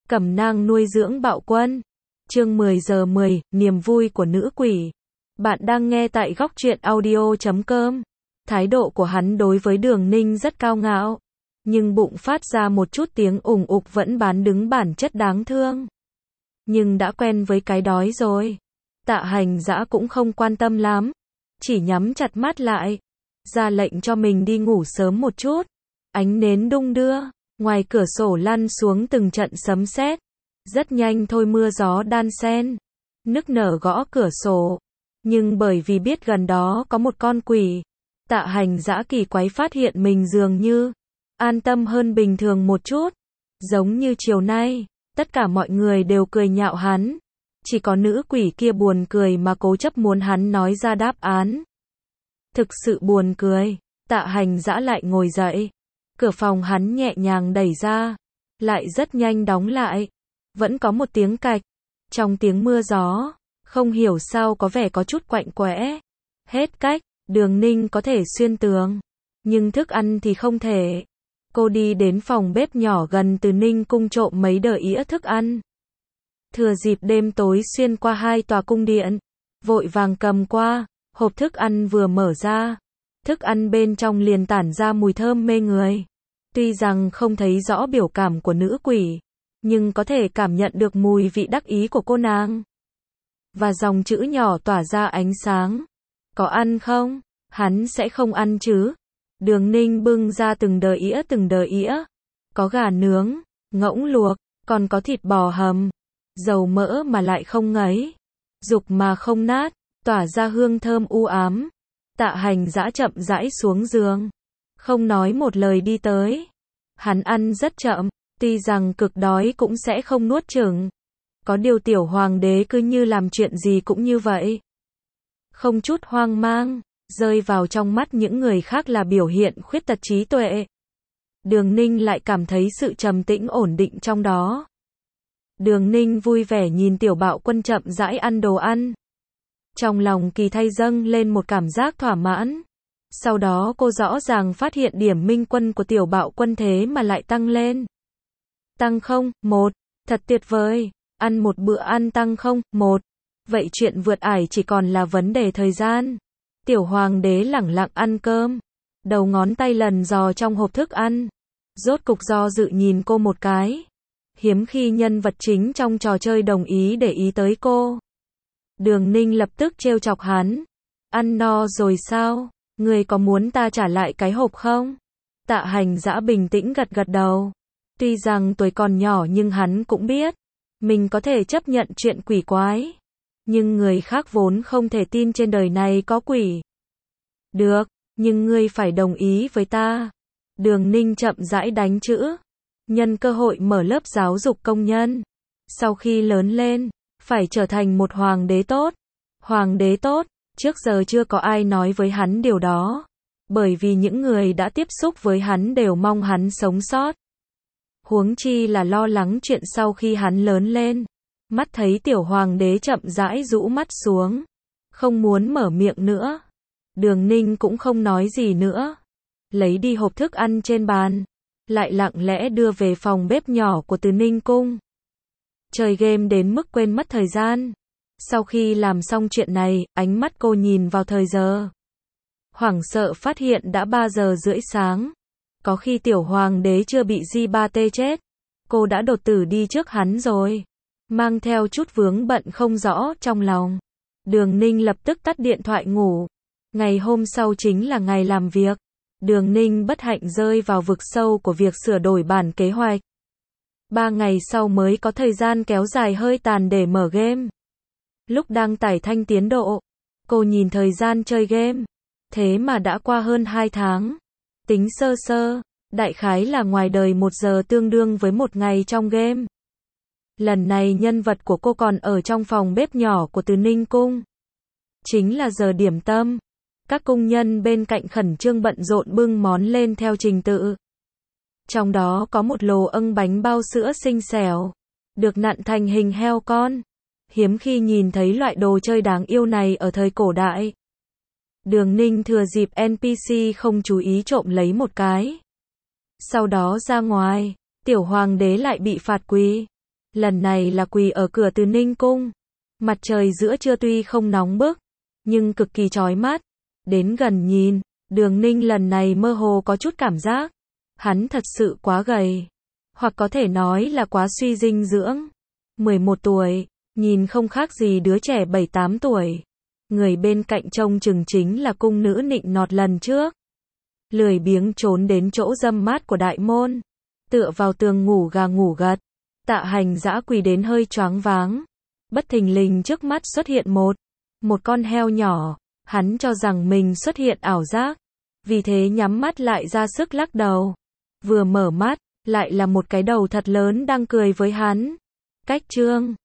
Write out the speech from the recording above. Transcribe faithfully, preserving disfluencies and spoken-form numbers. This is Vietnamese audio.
Cẩm nang nuôi dưỡng bạo quân. Chương mười giờ mười, niềm vui của nữ quỷ. Bạn đang nghe tại góc truyện audio chấm com. Thái độ của hắn đối với Đường Ninh rất cao ngạo, nhưng bụng phát ra một chút tiếng ủng ục vẫn bán đứng bản chất đáng thương. Nhưng đã quen với cái đói rồi. Tạ Hành Dã cũng không quan tâm lắm, chỉ nhắm chặt mắt lại, ra lệnh cho mình đi ngủ sớm một chút. Ánh nến đung đưa, ngoài cửa sổ lăn xuống từng trận sấm sét. Rất nhanh thôi mưa gió đan xen, nức nở gõ cửa sổ. Nhưng bởi vì biết gần đó có một con quỷ, Tạ Hành Dã kỳ quái phát hiện mình dường như an tâm hơn bình thường một chút. Giống như chiều nay, tất cả mọi người đều cười nhạo hắn. Chỉ có nữ quỷ kia buồn cười mà cố chấp muốn hắn nói ra đáp án. Thực sự buồn cười. Tạ Hành Dã lại ngồi dậy. Cửa phòng hắn nhẹ nhàng đẩy ra, lại rất nhanh đóng lại. Vẫn có một tiếng cạch. Trong tiếng mưa gió, không hiểu sao có vẻ có chút quạnh quẽ. Hết cách, Đường Ninh có thể xuyên tường, nhưng thức ăn thì không thể. Cô đi đến phòng bếp nhỏ gần Từ Ninh cung trộm mấy đờ ĩa thức ăn. Thừa dịp đêm tối xuyên qua hai tòa cung điện, vội vàng cầm qua, hộp thức ăn vừa mở ra. Thức ăn bên trong liền tản ra mùi thơm mê người. Tuy rằng không thấy rõ biểu cảm của nữ quỷ, nhưng có thể cảm nhận được mùi vị đắc ý của cô nàng. Và dòng chữ nhỏ tỏa ra ánh sáng. Có ăn không? Hắn sẽ không ăn chứ. Đường Ninh bưng ra từng đờ ĩa từng đờ ĩa. Có gà nướng, ngỗng luộc, còn có thịt bò hầm. Dầu mỡ mà lại không ngấy, dục mà không nát, tỏa ra hương thơm u ám. Tạ Hành Dã chậm rãi xuống giường, không nói một lời đi tới. Hắn ăn rất chậm, tuy rằng cực đói cũng sẽ không nuốt chửng. Có điều tiểu hoàng đế cứ như làm chuyện gì cũng như vậy, không chút hoang mang, rơi vào trong mắt những người khác là biểu hiện khuyết tật trí tuệ. Đường Ninh lại cảm thấy sự trầm tĩnh ổn định trong đó. Đường Ninh vui vẻ nhìn tiểu bạo quân chậm rãi ăn đồ ăn. Trong lòng kỳ thay dâng lên một cảm giác thỏa mãn. Sau đó cô rõ ràng phát hiện điểm minh quân của tiểu bạo quân thế mà lại tăng lên. Tăng không, một, thật tuyệt vời. Ăn một bữa ăn tăng không, một. Vậy chuyện vượt ải chỉ còn là vấn đề thời gian. Tiểu hoàng đế lẳng lặng ăn cơm, đầu ngón tay lần dò trong hộp thức ăn. Rốt cục do dự nhìn cô một cái. Hiếm khi nhân vật chính trong trò chơi đồng ý để ý tới cô. Đường Ninh lập tức trêu chọc hắn. Ăn no rồi sao? Người có muốn ta trả lại cái hộp không? Tạ Hành Dã bình tĩnh gật gật đầu. Tuy rằng tuổi còn nhỏ nhưng hắn cũng biết mình có thể chấp nhận chuyện quỷ quái. Nhưng người khác vốn không thể tin trên đời này có quỷ. Được, nhưng ngươi phải đồng ý với ta. Đường Ninh chậm rãi đánh chữ. Nhân cơ hội mở lớp giáo dục công nhân. Sau khi lớn lên, phải trở thành một hoàng đế tốt. Hoàng đế tốt, trước giờ chưa có ai nói với hắn điều đó. Bởi vì những người đã tiếp xúc với hắn đều mong hắn sống sót. Huống chi là lo lắng chuyện sau khi hắn lớn lên. Mắt thấy tiểu hoàng đế chậm rãi rũ mắt xuống, không muốn mở miệng nữa. Đường Ninh cũng không nói gì nữa. Lấy đi hộp thức ăn trên bàn, lại lặng lẽ đưa về phòng bếp nhỏ của Từ Ninh cung. Chơi game đến mức quên mất thời gian. Sau khi làm xong chuyện này, ánh mắt cô nhìn vào thời giờ. Hoảng sợ phát hiện đã ba giờ rưỡi sáng. Có khi tiểu hoàng đế chưa bị Di Ba Tê chết, cô đã đột tử đi trước hắn rồi. Mang theo chút vướng bận không rõ trong lòng, Đường Ninh lập tức tắt điện thoại ngủ. Ngày hôm sau chính là ngày làm việc. Đường Ninh bất hạnh rơi vào vực sâu của việc sửa đổi bản kế hoạch. Ba ngày sau mới có thời gian kéo dài hơi tàn để mở game. Lúc đang tải thanh tiến độ, cô nhìn thời gian chơi game. Thế mà đã qua hơn hai tháng. Tính sơ sơ, đại khái là ngoài đời một giờ tương đương với một ngày trong game. Lần này nhân vật của cô còn ở trong phòng bếp nhỏ của Từ Ninh cung. Chính là giờ điểm tâm. Các cung nhân bên cạnh khẩn trương bận rộn bưng món lên theo trình tự. Trong đó có một lồ âng bánh bao sữa xinh xẻo, được nặn thành hình heo con. Hiếm khi nhìn thấy loại đồ chơi đáng yêu này ở thời cổ đại. Đường Ninh thừa dịp en pê xê không chú ý trộm lấy một cái. Sau đó ra ngoài, tiểu hoàng đế lại bị phạt quỳ. Lần này là quỳ ở cửa Từ Ninh cung. Mặt trời giữa trưa tuy không nóng bức, nhưng cực kỳ chói mắt. Đến gần nhìn, Đường Ninh lần này mơ hồ có chút cảm giác. Hắn thật sự quá gầy. Hoặc có thể nói là quá suy dinh dưỡng. mười một tuổi, nhìn không khác gì đứa trẻ bảy tám tuổi. Người bên cạnh trông chừng chính là cung nữ nịnh nọt lần trước. Lười biếng trốn đến chỗ râm mát của đại môn. Tựa vào tường ngủ gà ngủ gật. Tạ Hành dã quỳ đến hơi choáng váng. Bất thình lình trước mắt xuất hiện một. Một con heo nhỏ. Hắn cho rằng mình xuất hiện ảo giác. Vì thế nhắm mắt lại ra sức lắc đầu. Vừa mở mắt, lại là một cái đầu thật lớn đang cười với hắn. Cách chương